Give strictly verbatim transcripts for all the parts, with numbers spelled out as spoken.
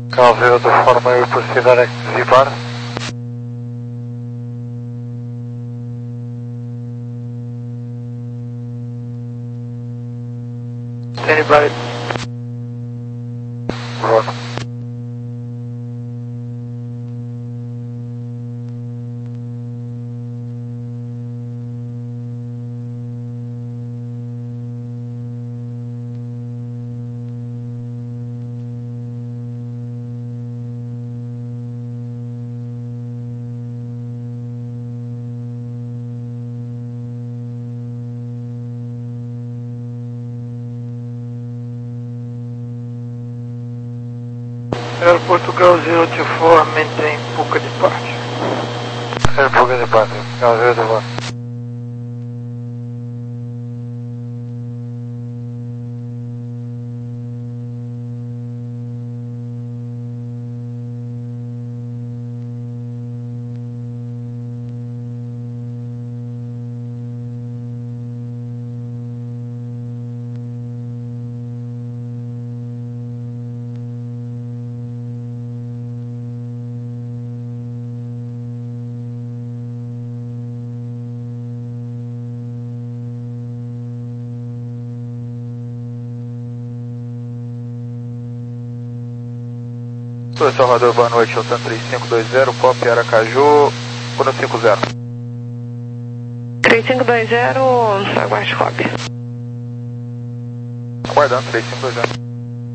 Calveira do Forma e proceder a desipar. Stand by. Rock. Air Portugal zero two four, maintain Puca departure. Air Puca departure, Portugal zero two four. Sou Salvador, boa noite, Altan três cinco dois zero, Pop Aracaju, um cinco zero. três cinco dois zero, aguarde copy. Aguardando, três cinco dois zero.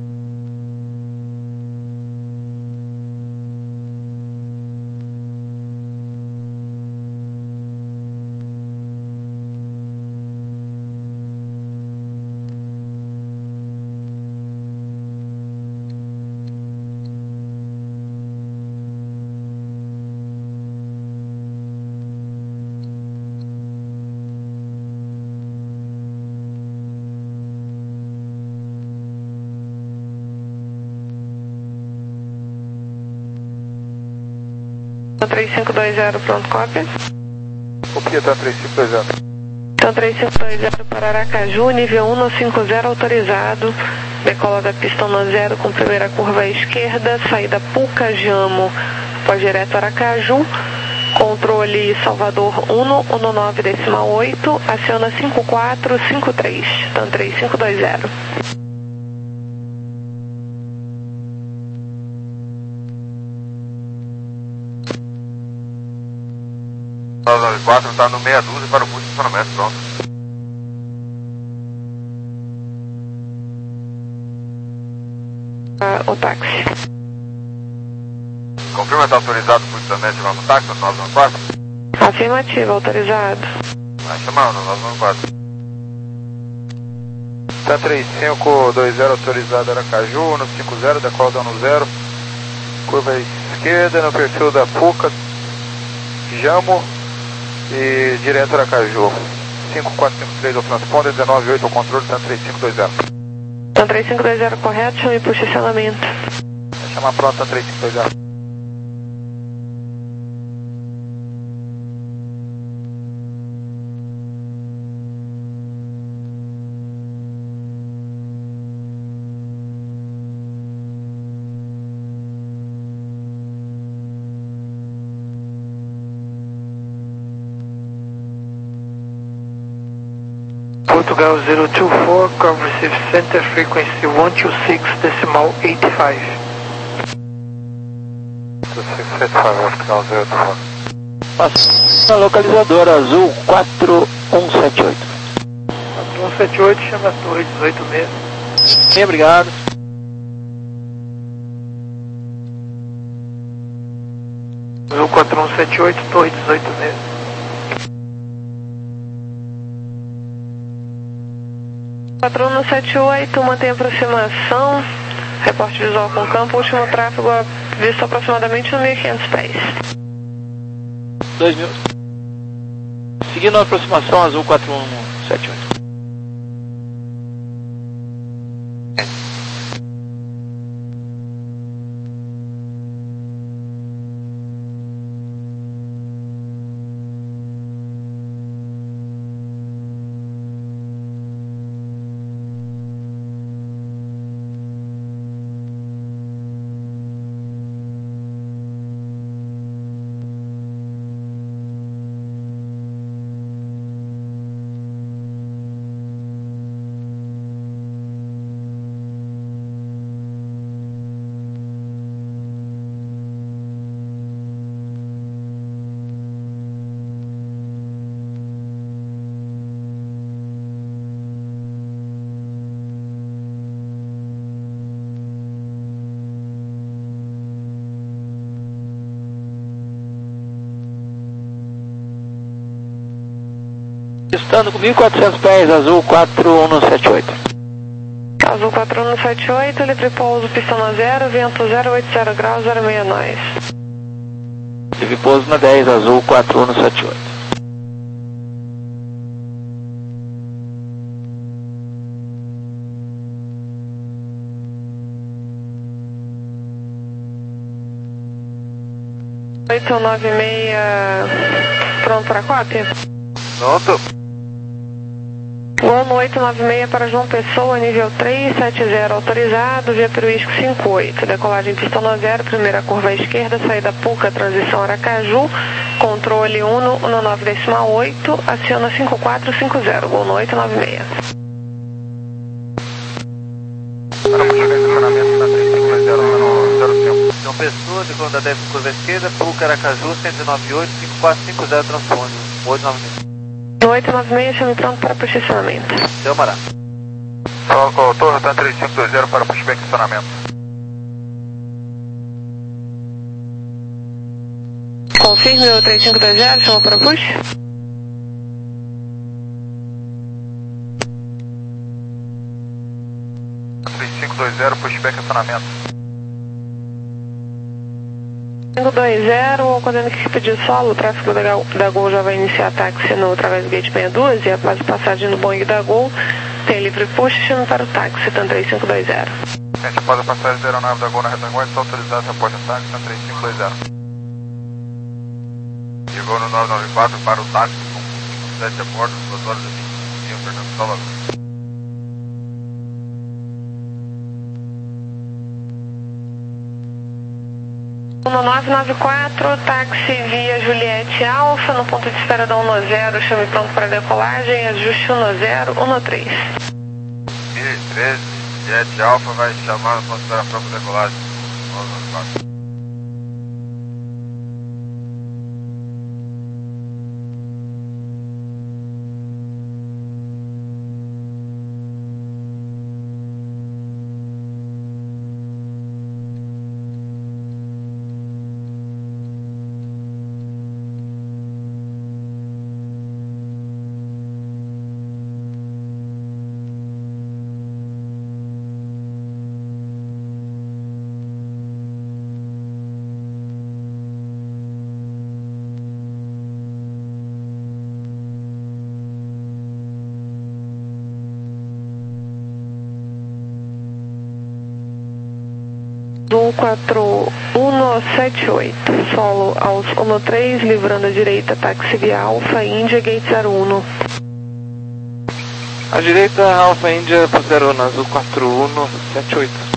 três cinco dois zero, pronto, copy. Copia, Altan três cinco dois zero. Então três cinco dois zero para Aracaju, nível um no cinco zero autorizado. Decola da pista um zero com primeira curva à esquerda, saída Puca Jamo, pós direto Aracaju. Controle Salvador um um nove decimal oito, aciona cinco quatro cinco três. Então três cinco dois zero. nove nove quatro está no meia dúzia para o curso de estacionamento, pronto. Ah, o táxi. Confirma está autorizado o posicionamento de novo táxi, nove nove quatro? Afirmativo, autorizado. Vai chamar, nove nove quatro. Tá três cinco dois zero autorizado Aracaju, no cinco zero, decola da um zero. Curva à esquerda, no perfil da Puca, Jamo e direto Aracaju. cinco quatro cinco três ao transponder, dezenove oito ao controle, tá três cinco dois zero. Então três cinco dois zero correto, chame o posicionamento. Vai chamar pronto, tá três cinco dois zero. Portugal zero two four, cover receive center, frequency one two six decimal eight five. two six eight five, Portugal zero two four. Passa localizadora azul quatro um sete oito. quatro um sete oito, chama a torre dezoito seis. Bem, obrigado. Azul quatro um sete oito, torre dezoito seis. quatro um sete oito, mantém aproximação. Reporte visual com campo, último tráfego visto aproximadamente no mil e quinhentos pés. dois mil. Seguindo a aproximação azul quatro um sete oito. Estando com mil e quatrocentos pés, azul quatro um sete oito. Azul quatro um sete oito, livre pouso, pistão na zero, vento zero oito zero graus, zero seis nós. Livre pouso na dez, azul quatro um sete oito. oito nove seis, pronto para cópia? Pronto. Gol no oito nove seis para João Pessoa, nível três sete zero autorizado, via Peruísco cinco oito. Decolagem pistão na zero, primeira curva à esquerda, saída Puca, transição Aracaju, controle um no nove decimal oito, aciona cinco quatro cinco zero, gol no oito nove seis. Para o estacionamento na três cinco dois zero no zero cinco. João Pessoa, decolando da dez curva à esquerda, Puca, Aracaju, cento e nove oito, cinco quatro cinco zero, transponde, oito nove seis. No oito nove seis, chame pronto para posicionamento. Seu Mará. Fala com o autor, tá três cinco dois zero para pushback estacionamento. Confirme o três cinco dois zero, chama para push. três cinco dois zero, pushback estacionamento. cinco dois zero, ocordando que pediu solo, o tráfego da, da Gol já vai iniciar táxi no através do gate sessenta e dois e após a passagem do Boeing da Gol, tem livre push, chame para o táxi, TAM três cinco dois zero. Gente, após a passagem da aeronave da Gol na retaguarda, está autorizado a porta táxi, TAM três cinco dois zero. Chegou no nove nove quatro para o táxi com cinco sete a bordo, duas horas e vinte e cinco, Fernando Salvador. No nove nove quatro, táxi via Juliette Alfa, no ponto de espera da um zero, chame pronto para decolagem, ajuste um zero, um três. treze, Juliette Alfa vai chamar no ponto de espera para a decolagem, nove nove quatro. Do quatro um sete oito, solo aos um três, livrando a direita, táxi via Alfa Índia, gate zero um. A direita, Alfa Índia para zero um, azul quatro um sete oito.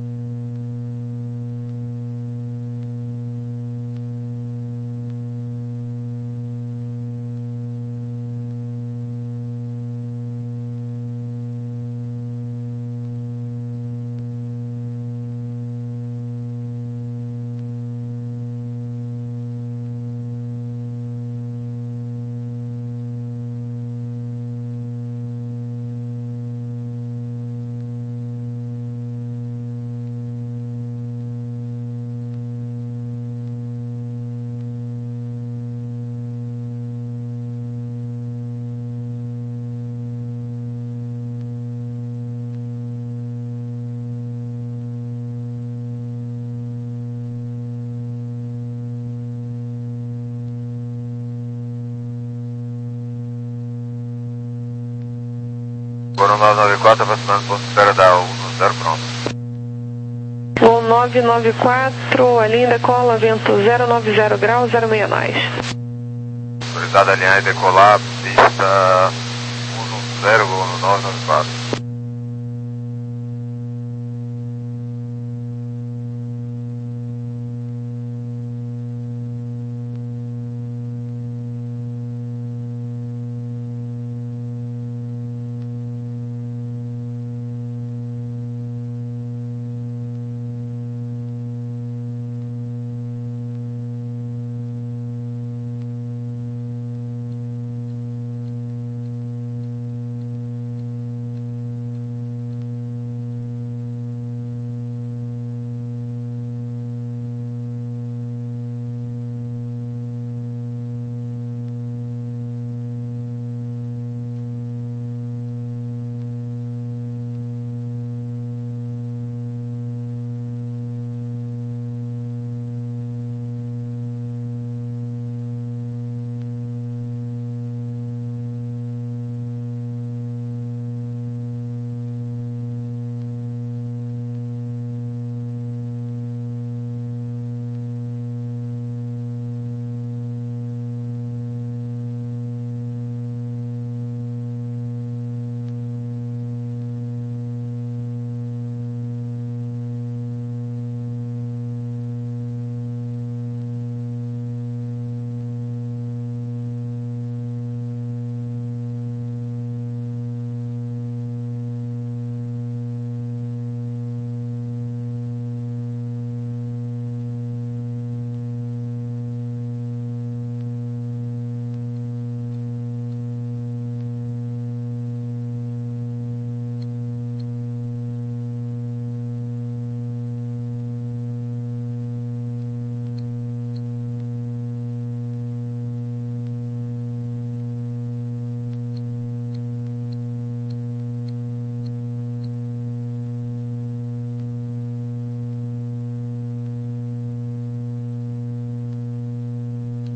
Agora o nove nove quatro aproximando o ponto de espera da um zero, pronto. Gol nove nove quatro, a linha decola, vento zero nove zero graus, zero seis nós. Autorizado a alinhar e decolar, pista um zero, gol no nove nove quatro.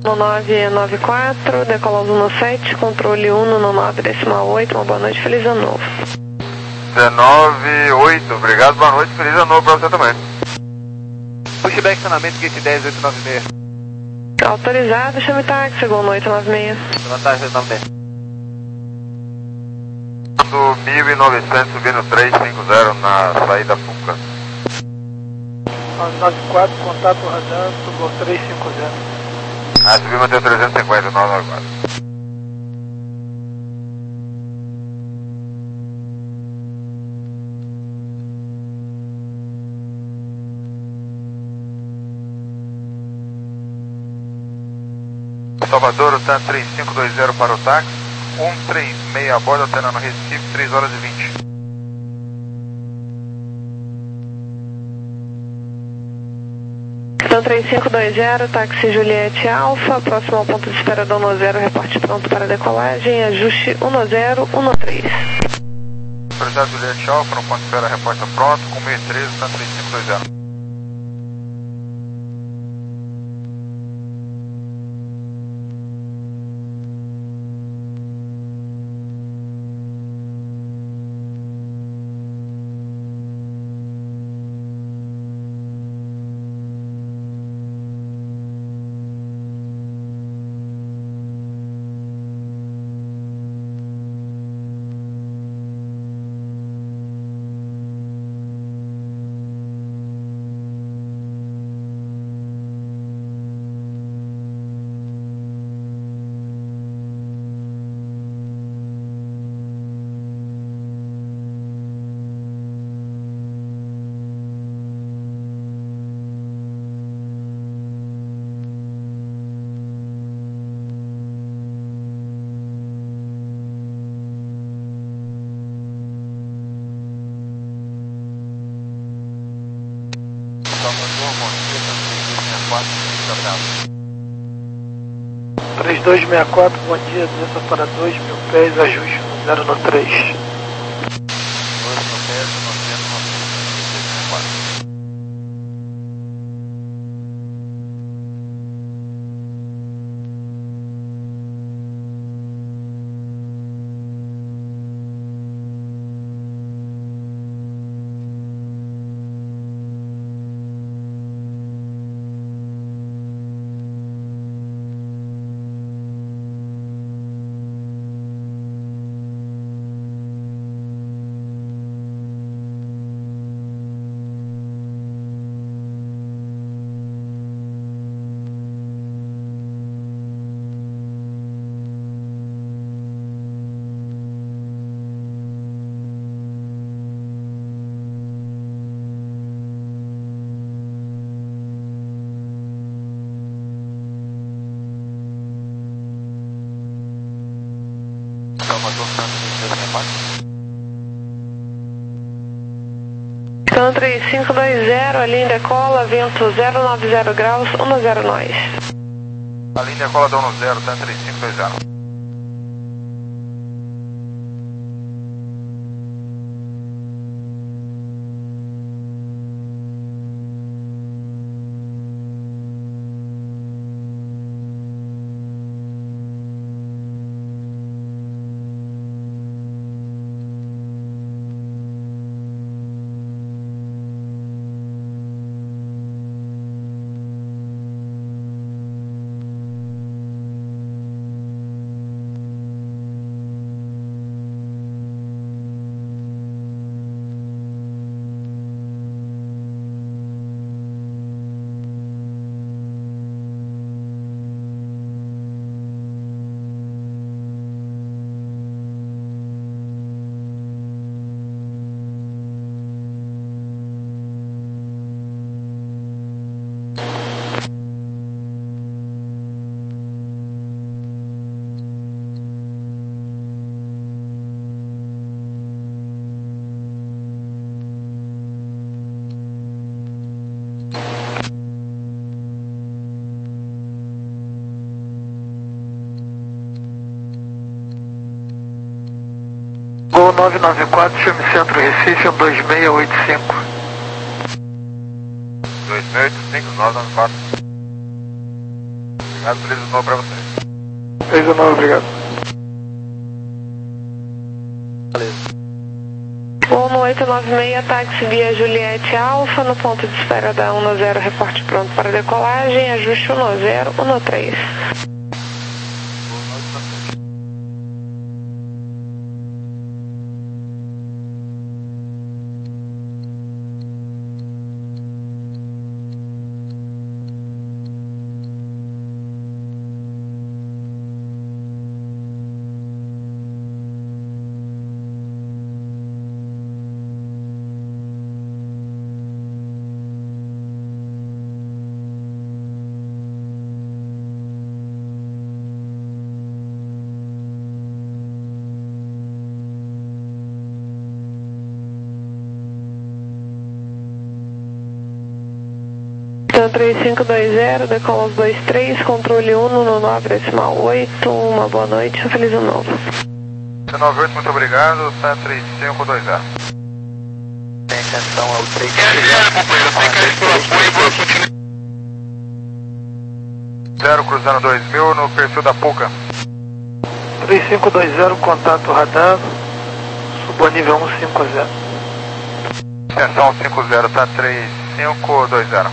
No nove nove quatro, decola Uno sete, controle Uno no nove decimal oito, uma boa noite, feliz ano novo. dezenove oito, obrigado, boa noite, feliz ano novo pra você também. Pushback estacionamento, gate dez, oito nove seis. Autorizado, chame táxi, Gol oito nove seis. Vantagem oito nove seis. Do mil e novecentos subindo três cinco zero na saída Fuca. nove nove quatro, contato radar, Gol três cinco zero. Ah, subimos até trezentos e cinquenta, nove nove quatro. Salvador, tá três cinco dois zero para o táxi, um três seis a bordo, alternando Recife, três horas e vinte. Então três cinco dois zero, táxi Juliette Alfa, próximo ao ponto de espera do Uno zero, reporte pronto para decolagem, ajuste Uno zero, Uno três. Autorizado Juliette Alfa, no ponto de espera, repórter pronto, com meio treze, tá três cinco dois zero. três dois seis quatro, bom dia, desça para dois mil pés, ajuste no zero no três. Então três cinco dois zero, a linha decola, vento zero nove zero graus, Uno zero nós. A linha decola da Uno zero, tá três cinco dois zero. Gol nove nove quatro, chame Centro Recife, um dois seis oito cinco. dois seis oito cinco, nove nove quatro. Obrigado, feliz ano novo pra vocês. Feliz ano novo, obrigado. Beleza. Voo no oito nove seis, táxi via Juliette Alfa, no ponto de espera da um zero, reporte pronto para decolagem, ajuste um zero, um três. três cinco dois zero, decola os dois três, controle um no nove decimal oito, uma boa noite, um feliz ano novo. nove oito, muito obrigado, tá três cinco dois zero. Tem atenção ao três cinco zero cruzando dois mil no perfil da Puca. três cinco dois zero, contato radar, subo a nível um cinco zero. Atenção cinco zero, tá três cinco dois zero.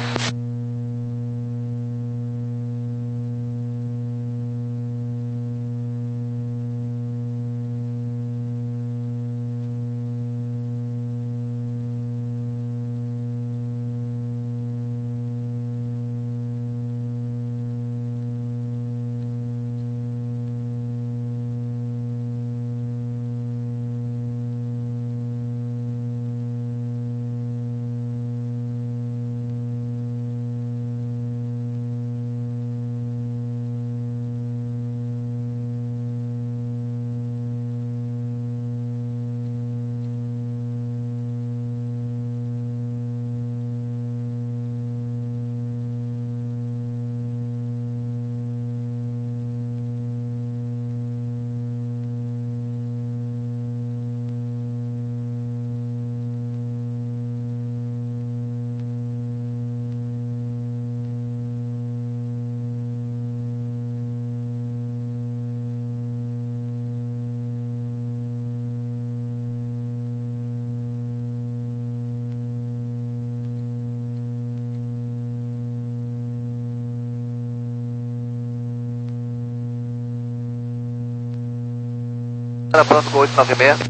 Tá pronto com oito nove seis.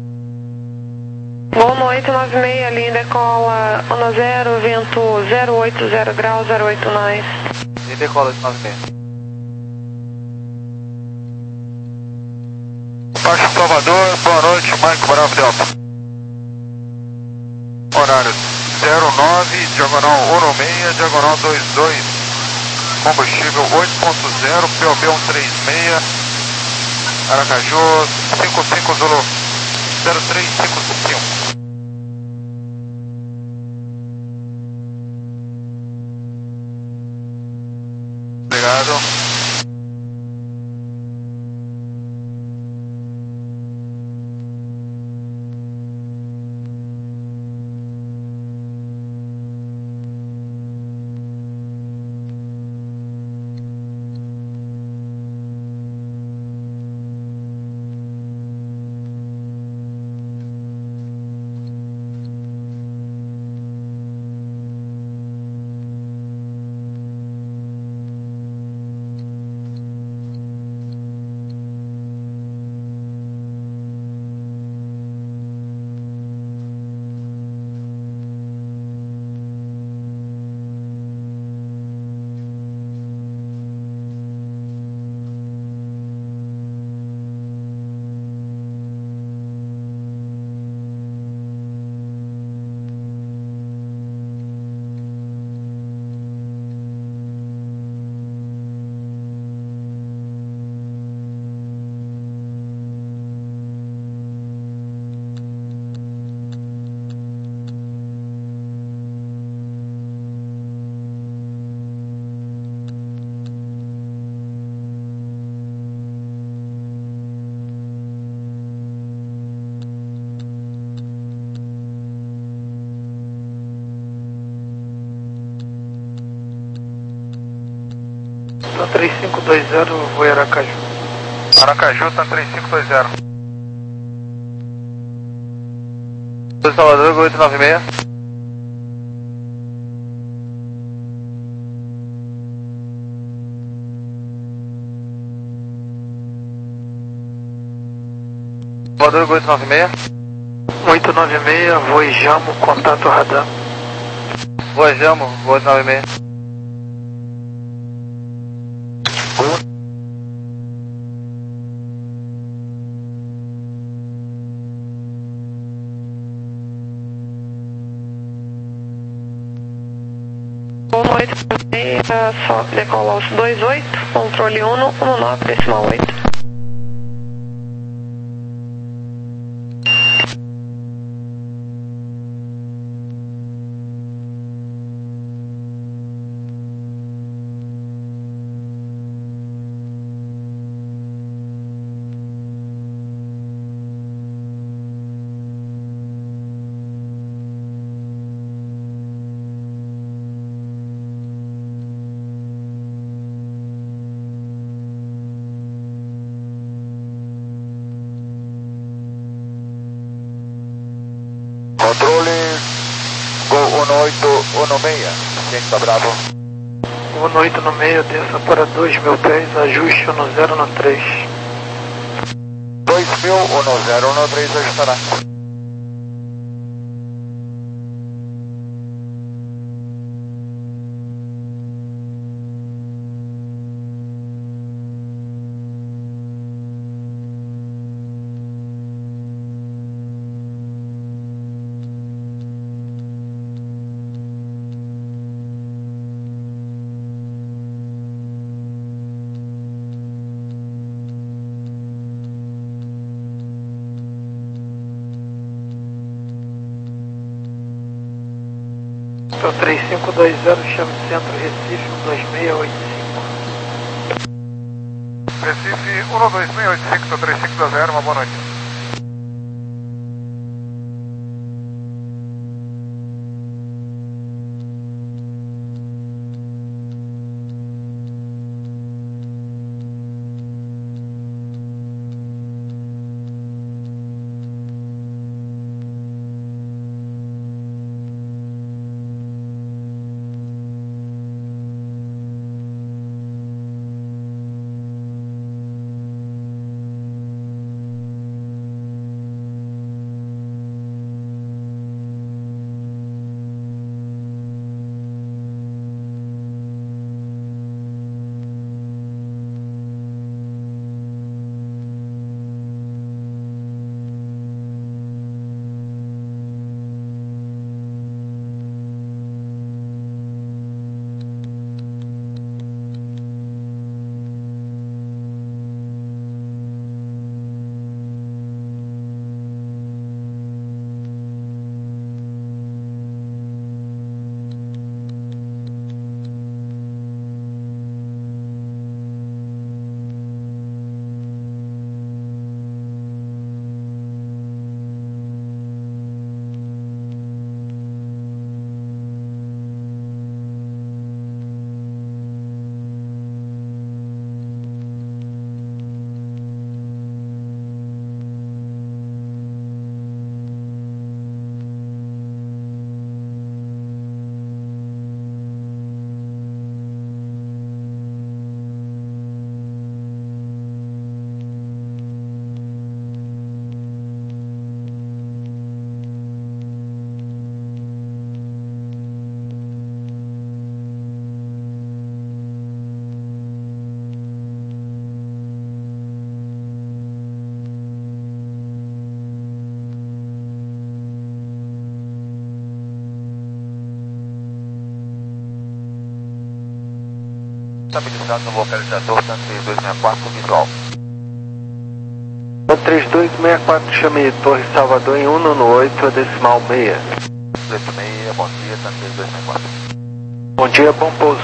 Voo no oito nove seis, linha decola um zero, vento zero oito zero graus, zero oito nove. E decola oito nove seis. Baixo Salvador, boa noite, Mike Bravo Delta. Horário zero nove, diagonal um seis, diagonal dois dois. Combustível oito ponto zero, P O B cento e trinta e seis. Aracaju, cinco cinco Zulu, zero três cinco cinco. Obrigado. Tá três cinco dois zero, vou em Aracaju. Aracaju, tá três cinco dois zero. Salvador, oito nove seis. Salvador, oito nove seis. oito nove seis, voo Jamo, contato radar. Voo Jamo, oito nove seis. oito seis, só decola os dois oito, controle um, um nove, decimal oito. Controle Go um oito um seis, cinco Bravo. um oito no meio, desça para dois mil pés, ajuste um zero um três. dois mil, um zero um três, ajustará. Então três cinco dois zero, chame centro Recife um dois seis oito cinco. Recife um dois seis oito cinco, três cinco dois zero, uma boa noite. Estabilizado no localizador, três dois seis quatro, visual. três dois seis quatro, chame Torre Salvador em um no oito, decimal seis. oito seis, bom dia, três dois seis quatro. Bom dia, bom pouso.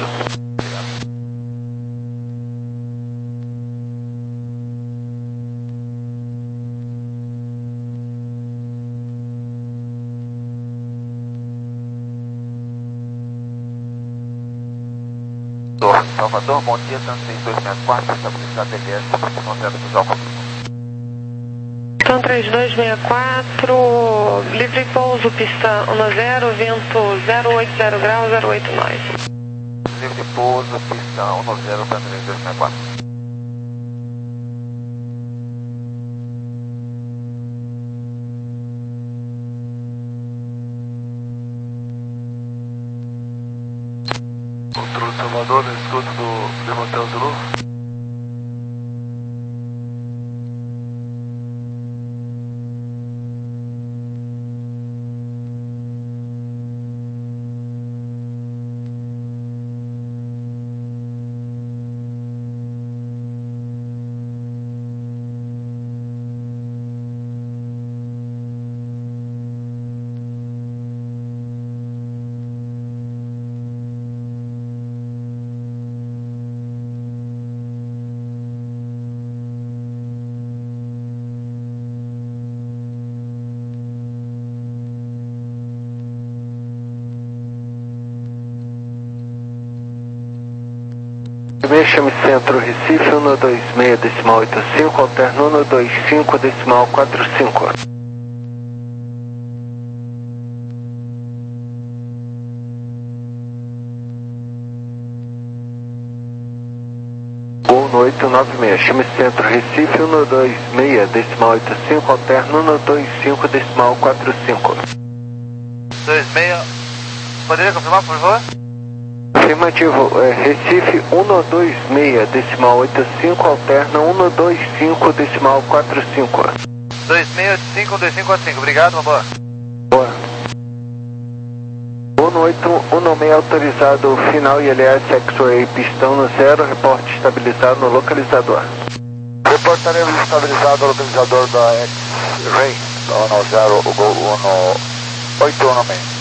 Salvador. Salvador, bom dia, tanto seis dois seis quatro, estabilizado T G S, não zero visual. Então três dois seis quatro, livre pouso, pista um zero, vento zero oito zero graus, zero oito nove. Livre pouso, pista um zero, tanto três dois seis quatro. Controle Salvador, na escuta do Lima Hotel Zulu. Chame Centro Recife um dois seis decimal oito cinco, alterno um dois cinco decimal quatro cinco. um oito nove seis, chame Centro Recife um dois seis decimal oito cinco, alterno um dois cinco decimal quatro cinco. dois seis, poderia confirmar, por favor? Afirmativo, é, Recife um dois seis decimal oito cinco, alterna um dois cinco decimal quatro cinco. dois seis oito cinco, um dois cinco quatro cinco, obrigado, uma boa. Boa. um oito um seis autorizado, final I L S X-Ray, pistão no zero, reporte estabilizado no localizador. Reportaremos estabilizado no localizador da X-Ray, no zero, o Gol um oito um seis.